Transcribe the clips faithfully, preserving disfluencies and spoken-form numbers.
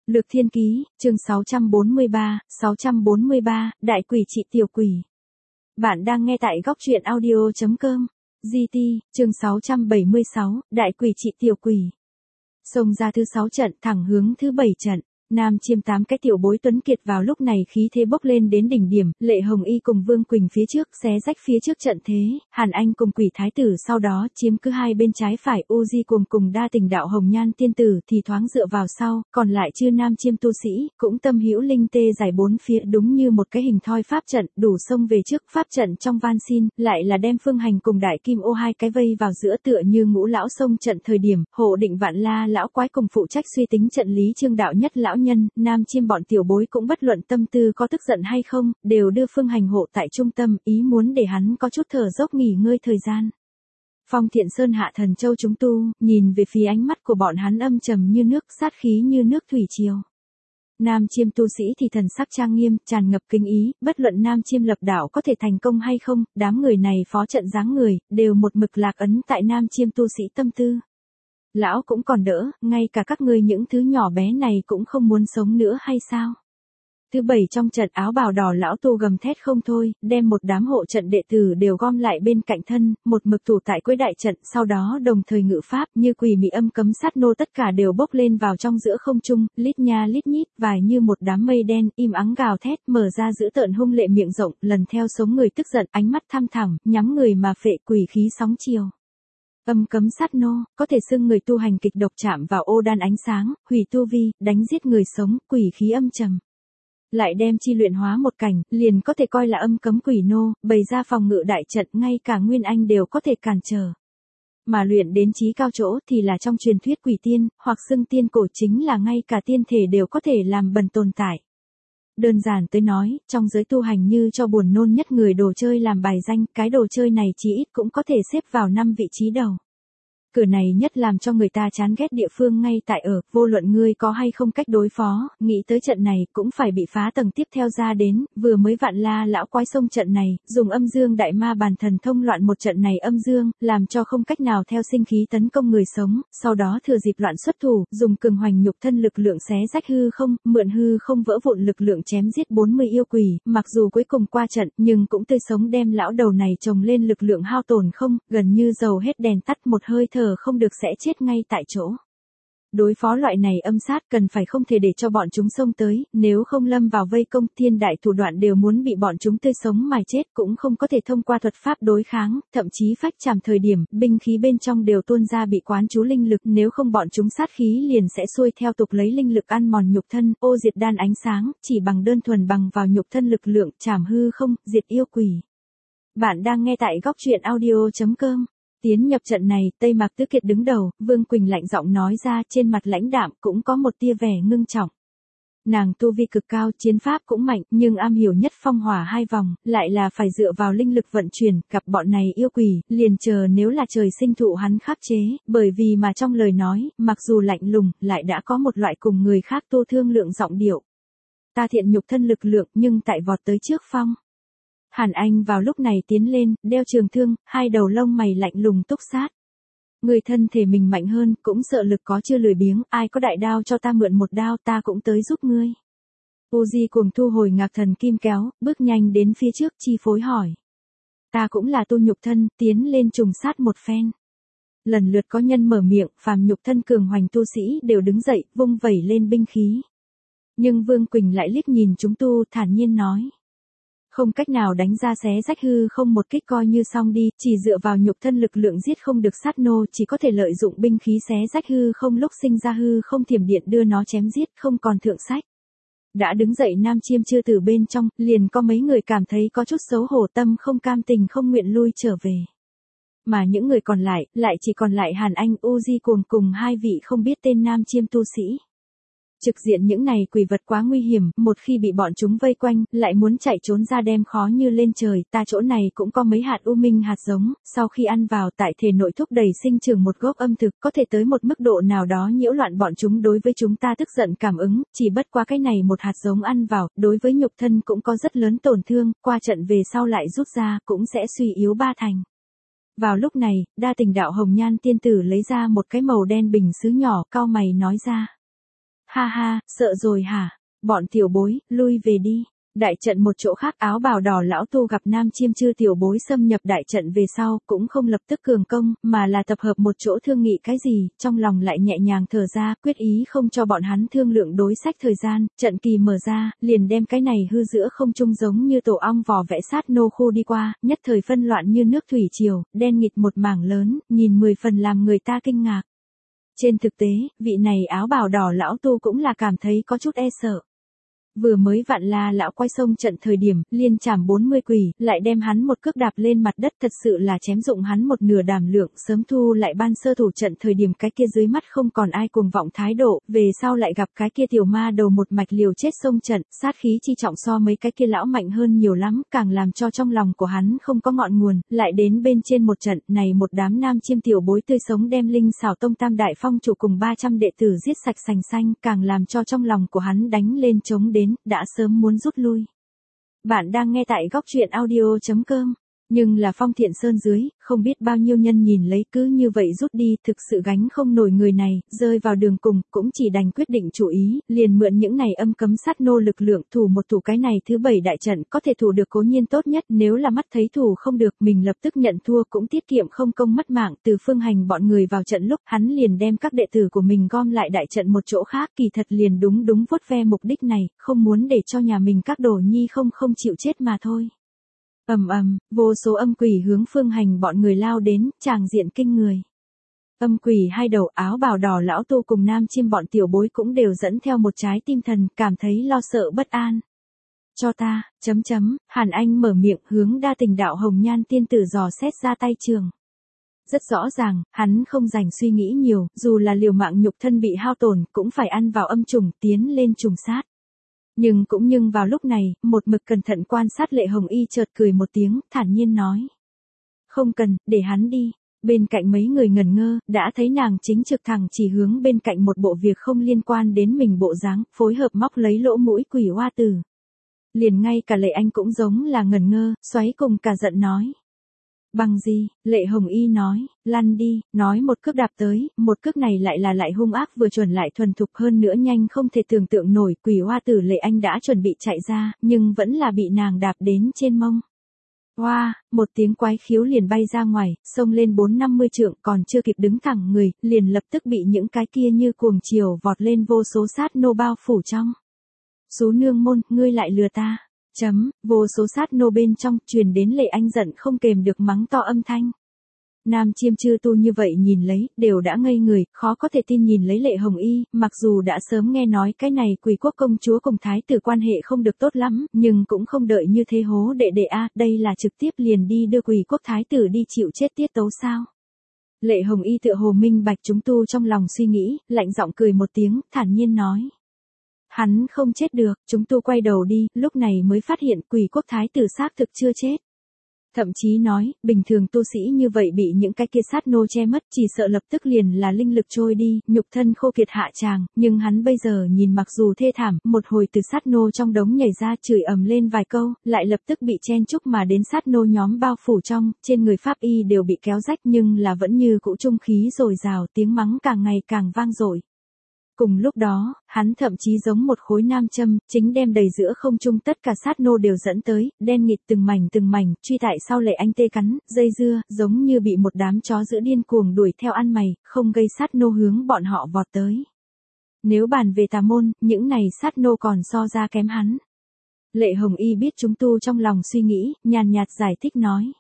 Lược Thiên Ký, chương sáu trăm bốn mươi ba, sáu trăm bốn mươi ba, Đại quỷ trị tiểu quỷ. Bạn đang nghe tại góc truyện audio chấm com. giê tê, chương sáu trăm bảy mươi sáu, Đại quỷ trị tiểu quỷ. Xông ra thứ sáu trận, thẳng hướng thứ bảy trận. Nam Chiêm tám cái tiểu bối tuấn kiệt vào lúc này khí thế bốc lên đến đỉnh điểm, Lệ Hồng Y cùng Vương Quỳnh phía trước xé rách phía trước trận thế, Hàn Anh cùng Quỷ Thái Tử sau đó chiếm cứ hai bên trái phải, Uzi cùng cùng đa tình đạo Hồng Nhan tiên tử thì thoáng dựa vào sau, còn lại chư Nam Chiêm tu sĩ cũng tâm hữu linh tê giải bốn phía đúng như một cái hình thoi pháp trận, đủ xông về trước. Pháp trận trong van xin lại là đem Phương Hành cùng Đại Kim Ô hai cái vây vào giữa, tựa như ngũ lão xông trận thời điểm, hộ định Vạn La lão quái cùng phụ trách suy tính trận lý Trương đạo nhất lão nhân. Nam Chiêm bọn tiểu bối cũng bất luận tâm tư có tức giận hay không, đều đưa Phương Hành hộ tại trung tâm, ý muốn để hắn có chút thở dốc nghỉ ngơi thời gian. Phong Thiện Sơn Hạ Thần Châu chúng tu, nhìn về phía ánh mắt của bọn hắn âm trầm như nước, sát khí như nước thủy triều. Nam Chiêm tu sĩ thì thần sắc trang nghiêm, tràn ngập kinh ý, bất luận Nam Chiêm lập đảo có thể thành công hay không, đám người này phó trận dáng người, đều một mực lạc ấn tại Nam Chiêm tu sĩ tâm tư. Lão cũng còn đỡ, ngay cả các ngươi những thứ nhỏ bé này cũng không muốn sống nữa hay sao? Thứ bảy trong trận áo bào đỏ lão tu gầm thét không thôi, đem một đám hộ trận đệ tử đều gom lại bên cạnh thân, một mực thủ tại quấy đại trận, sau đó đồng thời ngự pháp như quỷ mị âm cấm sát nô tất cả đều bốc lên vào trong giữa không trung, lít nha lít nhít, vài như một đám mây đen, im ắng gào thét, mở ra giữ tợn hung lệ miệng rộng, lần theo sống người tức giận, ánh mắt tham thẳm, nhắm người mà phệ, quỷ khí sóng chiều. Âm cấm sát nô, có thể xưng người tu hành kịch độc chạm vào ô đan ánh sáng, hủy tu vi, đánh giết người sống, quỷ khí âm trầm. Lại đem chi luyện hóa một cảnh, liền có thể coi là âm cấm quỷ nô, bày ra phòng ngự đại trận, ngay cả Nguyên Anh đều có thể cản trở. Mà luyện đến chí cao chỗ thì là trong truyền thuyết quỷ tiên, hoặc xưng tiên cổ, chính là ngay cả tiên thể đều có thể làm bần tồn tại. Đơn giản tới nói, trong giới tu hành như cho buồn nôn nhất người đồ chơi làm bài danh, cái đồ chơi này chí ít cũng có thể xếp vào năm vị trí đầu. Cửa này nhất làm cho người ta chán ghét địa phương ngay tại ở, vô luận ngươi có hay không cách đối phó, nghĩ tới trận này cũng phải bị phá tầng tiếp theo ra đến, vừa mới Vạn La lão quái xông trận này, dùng âm dương đại ma bàn thần thông loạn một trận này âm dương, làm cho không cách nào theo sinh khí tấn công người sống, sau đó thừa dịp loạn xuất thủ, dùng cường hoành nhục thân lực lượng xé rách hư không, mượn hư không vỡ vụn lực lượng chém giết bốn mươi yêu quỷ, mặc dù cuối cùng qua trận, nhưng cũng tươi sống đem lão đầu này trồng lên lực lượng hao tổn không, gần như dầu hết đèn tắt, một hơi thở không được sẽ chết ngay tại chỗ. Đối phó loại này âm sát cần phải không thể để cho bọn chúng xông tới, nếu không lâm vào vây công, thiên đại thủ đoạn đều muốn bị bọn chúng tươi sống mài chết, cũng không có thể thông qua thuật pháp đối kháng, thậm chí phách chạm thời điểm, binh khí bên trong đều tuôn ra bị quán chú linh lực, nếu không bọn chúng sát khí liền sẽ xuôi theo tục lấy linh lực ăn mòn nhục thân, ô diệt đan ánh sáng, chỉ bằng đơn thuần bằng vào nhục thân lực lượng, chảm hư không, diệt yêu quỷ. Bạn đang nghe tại góc truyện audio chấm com. Tiến nhập trận này, Tây Mạc Tứ Kiệt đứng đầu, Vương Quỳnh lạnh giọng nói ra, trên mặt lãnh đạm cũng có một tia vẻ ngưng trọng. Nàng tu vi cực cao, chiến pháp cũng mạnh, nhưng am hiểu nhất phong hỏa hai vòng, lại là phải dựa vào linh lực vận chuyển, gặp bọn này yêu quỷ, liền chờ nếu là trời sinh thụ hắn khắc chế, bởi vì mà trong lời nói, mặc dù lạnh lùng, lại đã có một loại cùng người khác tu thương lượng giọng điệu. Ta thiện nhục thân lực lượng, nhưng tại vọt tới trước phong. Hàn Anh vào lúc này tiến lên, đeo trường thương, hai đầu lông mày lạnh lùng túc sát. Người thân thể mình mạnh hơn, cũng sợ lực có chưa lười biếng, ai có đại đao cho ta mượn một đao, ta cũng tới giúp ngươi. Uzi cuồng thu hồi ngạc thần kim kéo, bước nhanh đến phía trước chi phối hỏi. Ta cũng là tu nhục thân, tiến lên trùng sát một phen. Lần lượt có nhân mở miệng, phàm nhục thân cường hoành tu sĩ đều đứng dậy, vung vẩy lên binh khí. Nhưng Vương Quỳnh lại liếc nhìn chúng tu, thản nhiên nói. Không cách nào đánh ra xé rách hư không một kích coi như xong đi, chỉ dựa vào nhục thân lực lượng giết không được sát nô, chỉ có thể lợi dụng binh khí xé rách hư không lúc sinh ra hư không thiểm điện đưa nó chém giết, không còn thượng sách. Đã đứng dậy Nam Chiêm chưa từ bên trong, liền có mấy người cảm thấy có chút xấu hổ, tâm không cam tình không nguyện lui trở về. Mà những người còn lại, lại chỉ còn lại Hàn Anh, Uzi cùng cùng hai vị không biết tên Nam Chiêm tu sĩ. Trực diện những này quỷ vật quá nguy hiểm, một khi bị bọn chúng vây quanh, lại muốn chạy trốn ra đem khó như lên trời, ta chỗ này cũng có mấy hạt u minh hạt giống, sau khi ăn vào tại thể nội thúc đẩy sinh trưởng một gốc âm thực, có thể tới một mức độ nào đó nhiễu loạn bọn chúng đối với chúng ta tức giận cảm ứng, chỉ bất qua cái này một hạt giống ăn vào, đối với nhục thân cũng có rất lớn tổn thương, qua trận về sau lại rút ra, cũng sẽ suy yếu ba thành. Vào lúc này, đa tình đạo Hồng Nhan tiên tử lấy ra một cái màu đen bình sứ nhỏ, cau mày nói ra. Ha ha, sợ rồi hả? Bọn tiểu bối, lui về đi. Đại trận một chỗ khác, áo bào đỏ lão tu gặp Nam Chiêm Chư tiểu bối xâm nhập đại trận về sau, cũng không lập tức cường công, mà là tập hợp một chỗ thương nghị cái gì, trong lòng lại nhẹ nhàng thở ra, quyết ý không cho bọn hắn thương lượng đối sách thời gian, trận kỳ mở ra, liền đem cái này hư giữa không trung giống như tổ ong vò vẽ sát nô khu đi qua, nhất thời phân loạn như nước thủy triều, đen nghịt một mảng lớn, nhìn mười phần làm người ta kinh ngạc. Trên thực tế, vị này áo bào đỏ lão tu cũng là cảm thấy có chút e sợ. Vừa mới vạn la lão quay sông trận thời điểm, liên chảm bốn mươi quỷ, lại đem hắn một cước đạp lên mặt đất, thật sự là chém dụng hắn một nửa đảm lượng, sớm thu lại ban sơ thủ trận thời điểm cái kia dưới mắt không còn ai cuồng vọng thái độ, về sau lại gặp cái kia tiểu ma đầu một mạch liều chết sông trận, sát khí chi trọng so mấy cái kia lão mạnh hơn nhiều lắm, càng làm cho trong lòng của hắn không có ngọn nguồn, lại đến bên trên một trận, này một đám nam chiêm tiểu bối tươi sống đem linh xảo tông tam đại phong chủ cùng ba trăm đệ tử giết sạch sành xanh, càng làm cho trong lòng của hắn đánh lên chống đến, đã sớm muốn rút lui. Bạn đang nghe tại góc truyện audio chấm com. Nhưng là Phong Thiện Sơn dưới, không biết bao nhiêu nhân nhìn lấy cứ như vậy rút đi, thực sự gánh không nổi người này, rơi vào đường cùng, cũng chỉ đành quyết định chủ ý, liền mượn những này âm cấm sát nô lực lượng, thủ một thủ cái này thứ bảy đại trận, có thể thủ được cố nhiên tốt nhất, nếu là mắt thấy thủ không được, mình lập tức nhận thua cũng tiết kiệm không công mất mạng, từ phương hành bọn người vào trận lúc, hắn liền đem các đệ tử của mình gom lại đại trận một chỗ khác, kỳ thật liền đúng đúng vuốt ve mục đích này, không muốn để cho nhà mình các đồ nhi không không chịu chết mà thôi. Ầm ầm, vô số âm quỷ hướng phương hành bọn người lao đến, tràng diện kinh người. Âm quỷ hai đầu, áo bào đỏ lão tu cùng nam chim bọn tiểu bối cũng đều dẫn theo một trái tim thần, cảm thấy lo sợ bất an. Cho ta, chấm chấm, Hàn Anh mở miệng hướng đa tình đạo hồng nhan tiên tử dò xét ra tay trường. Rất rõ ràng, hắn không dành suy nghĩ nhiều, dù là liều mạng nhục thân bị hao tổn, cũng phải ăn vào âm trùng, tiến lên trùng sát. Nhưng cũng nhưng vào lúc này, một mực cẩn thận quan sát Lệ Hồng Y chợt cười một tiếng, thản nhiên nói. Không cần, để hắn đi. Bên cạnh mấy người ngẩn ngơ, đã thấy nàng chính trực thẳng chỉ hướng bên cạnh một bộ việc không liên quan đến mình bộ dáng, phối hợp móc lấy lỗ mũi quỷ hoa tử. Liền ngay cả Lệ Anh cũng giống là ngẩn ngơ, xoáy cùng cả giận nói. Bằng gì, Lệ Hồng Y nói, lăn đi, nói một cước đạp tới, một cước này lại là lại hung ác vừa chuẩn lại thuần thục hơn nữa nhanh không thể tưởng tượng nổi, quỷ hoa tử Lệ Anh đã chuẩn bị chạy ra, nhưng vẫn là bị nàng đạp đến trên mông. Hoa, wow, một tiếng quái khiếu liền bay ra ngoài, xông lên bốn năm mươi trượng còn chưa kịp đứng thẳng người, liền lập tức bị những cái kia như cuồng chiều vọt lên vô số sát nô bao phủ trong. Sú nương môn, ngươi lại lừa ta. Chấm, vô số sát nô bên trong, truyền đến Lệ Anh giận không kềm được mắng to âm thanh. Nam Chiêm Chư tu như vậy nhìn lấy, đều đã ngây người, khó có thể tin nhìn lấy Lệ Hồng Y, mặc dù đã sớm nghe nói cái này Quỷ Quốc công chúa cùng thái tử quan hệ không được tốt lắm, nhưng cũng không đợi như thế hố đệ đệ a, đây là trực tiếp liền đi đưa Quỷ Quốc thái tử đi chịu chết tiết tấu sao? Lệ Hồng Y tựa hồ minh bạch chúng tu trong lòng suy nghĩ, lạnh giọng cười một tiếng, thản nhiên nói. Hắn không chết được, chúng tu quay đầu đi, lúc này mới phát hiện Quỷ Quốc thái tử xác thực chưa chết. Thậm chí nói, bình thường tu sĩ như vậy bị những cái kia sát nô che mất, chỉ sợ lập tức liền là linh lực trôi đi, nhục thân khô kiệt hạ tràng, nhưng hắn bây giờ nhìn mặc dù thê thảm, một hồi từ sát nô trong đống nhảy ra chửi ầm lên vài câu, lại lập tức bị chen chúc mà đến sát nô nhóm bao phủ trong, trên người pháp y đều bị kéo rách nhưng là vẫn như cũ trung khí dồi dào, tiếng mắng càng ngày càng vang dội. Cùng lúc đó, hắn thậm chí giống một khối nam châm, chính đem đầy giữa không trung tất cả sát nô đều dẫn tới, đen nghịt từng mảnh từng mảnh, truy tại sau Lệ Anh tê cắn, dây dưa, giống như bị một đám chó giữ điên cuồng đuổi theo ăn mày, không gây sát nô hướng bọn họ vọt tới. Nếu bàn về tà môn, những này sát nô còn so ra kém hắn. Lệ Hồng Y biết chúng tu trong lòng suy nghĩ, nhàn nhạt giải thích nói.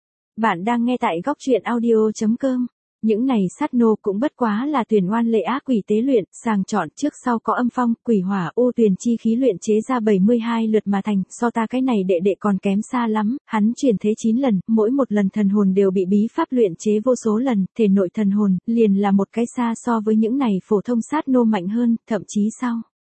Bạn đang nghe tại góc truyện audio chấm com. Những này sát nô cũng bất quá là tuyển oan lệ ác quỷ tế luyện, sàng chọn trước sau có âm phong, quỷ hỏa u tuyền chi khí luyện chế ra bảy mươi hai lượt mà thành, so ta cái này đệ đệ còn kém xa lắm, hắn chuyển thế chín lần, mỗi một lần thần hồn đều bị bí pháp luyện chế vô số lần, thể nội thần hồn, liền là một cái xa so với những này phổ thông sát nô mạnh hơn, thậm chí sau.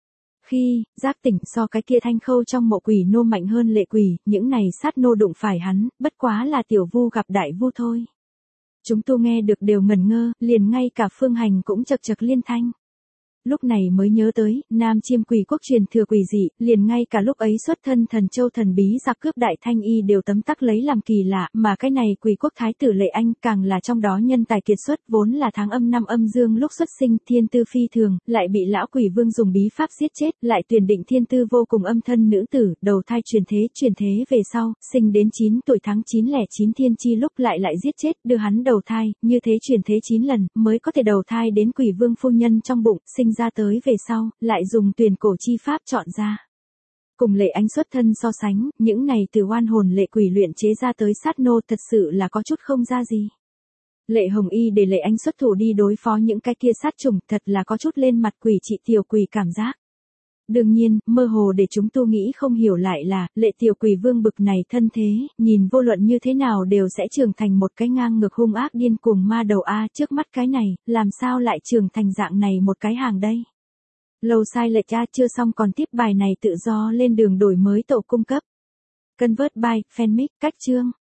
Khi, giác tỉnh so cái kia thanh khâu trong mộ quỷ nô mạnh hơn lệ quỷ, những này sát nô đụng phải hắn, bất quá là tiểu vu gặp đại vu thôi. Chúng tu nghe được đều ngẩn ngơ, liền ngay cả phương hành cũng chật chật liên thanh. lúc này mới nhớ tới, nam chiêm quỷ quốc truyền thừa quỷ dị, liền ngay cả lúc ấy xuất thân thần châu thần bí giặc cướp đại thanh y đều tấm tắc lấy làm kỳ lạ, mà cái này quỷ quốc thái tử Lệ Anh càng là trong đó nhân tài kiệt xuất, vốn là tháng âm năm âm dương lúc xuất sinh, thiên tư phi thường, lại bị lão quỷ vương dùng bí pháp giết chết, lại tuyển định thiên tư vô cùng âm thân nữ tử, đầu thai truyền thế, truyền thế về sau, sinh đến chín tuổi tháng chín lẻ chín thiên chi lúc lại lại giết chết, đưa hắn đầu thai, như thế truyền thế chín lần, mới có thể đầu thai đến quỷ vương phu nhân trong bụng, sinh ra tới về sau, lại dùng tuyển cổ chi pháp chọn ra. Cùng Lệ Anh xuất thân so sánh, những này từ oan hồn lệ quỷ luyện chế ra tới sát nô thật sự là có chút không ra gì. Lệ Hồng Y để Lệ Anh xuất thủ đi đối phó những cái kia sát trùng, thật là có chút lên mặt quỷ trị tiểu quỷ cảm giác. Đương nhiên, mơ hồ để chúng tu nghĩ không hiểu lại là, Lệ tiểu quỷ vương bực này thân thế, nhìn vô luận như thế nào đều sẽ trưởng thành một cái ngang ngược hung ác điên cuồng ma đầu a, trước mắt cái này, làm sao lại trưởng thành dạng này một cái hàng đây? Lâu sai lệch a, chưa xong còn tiếp bài này tự do lên đường đổi mới tổ cung cấp. Convert by Fanmic, cách chương.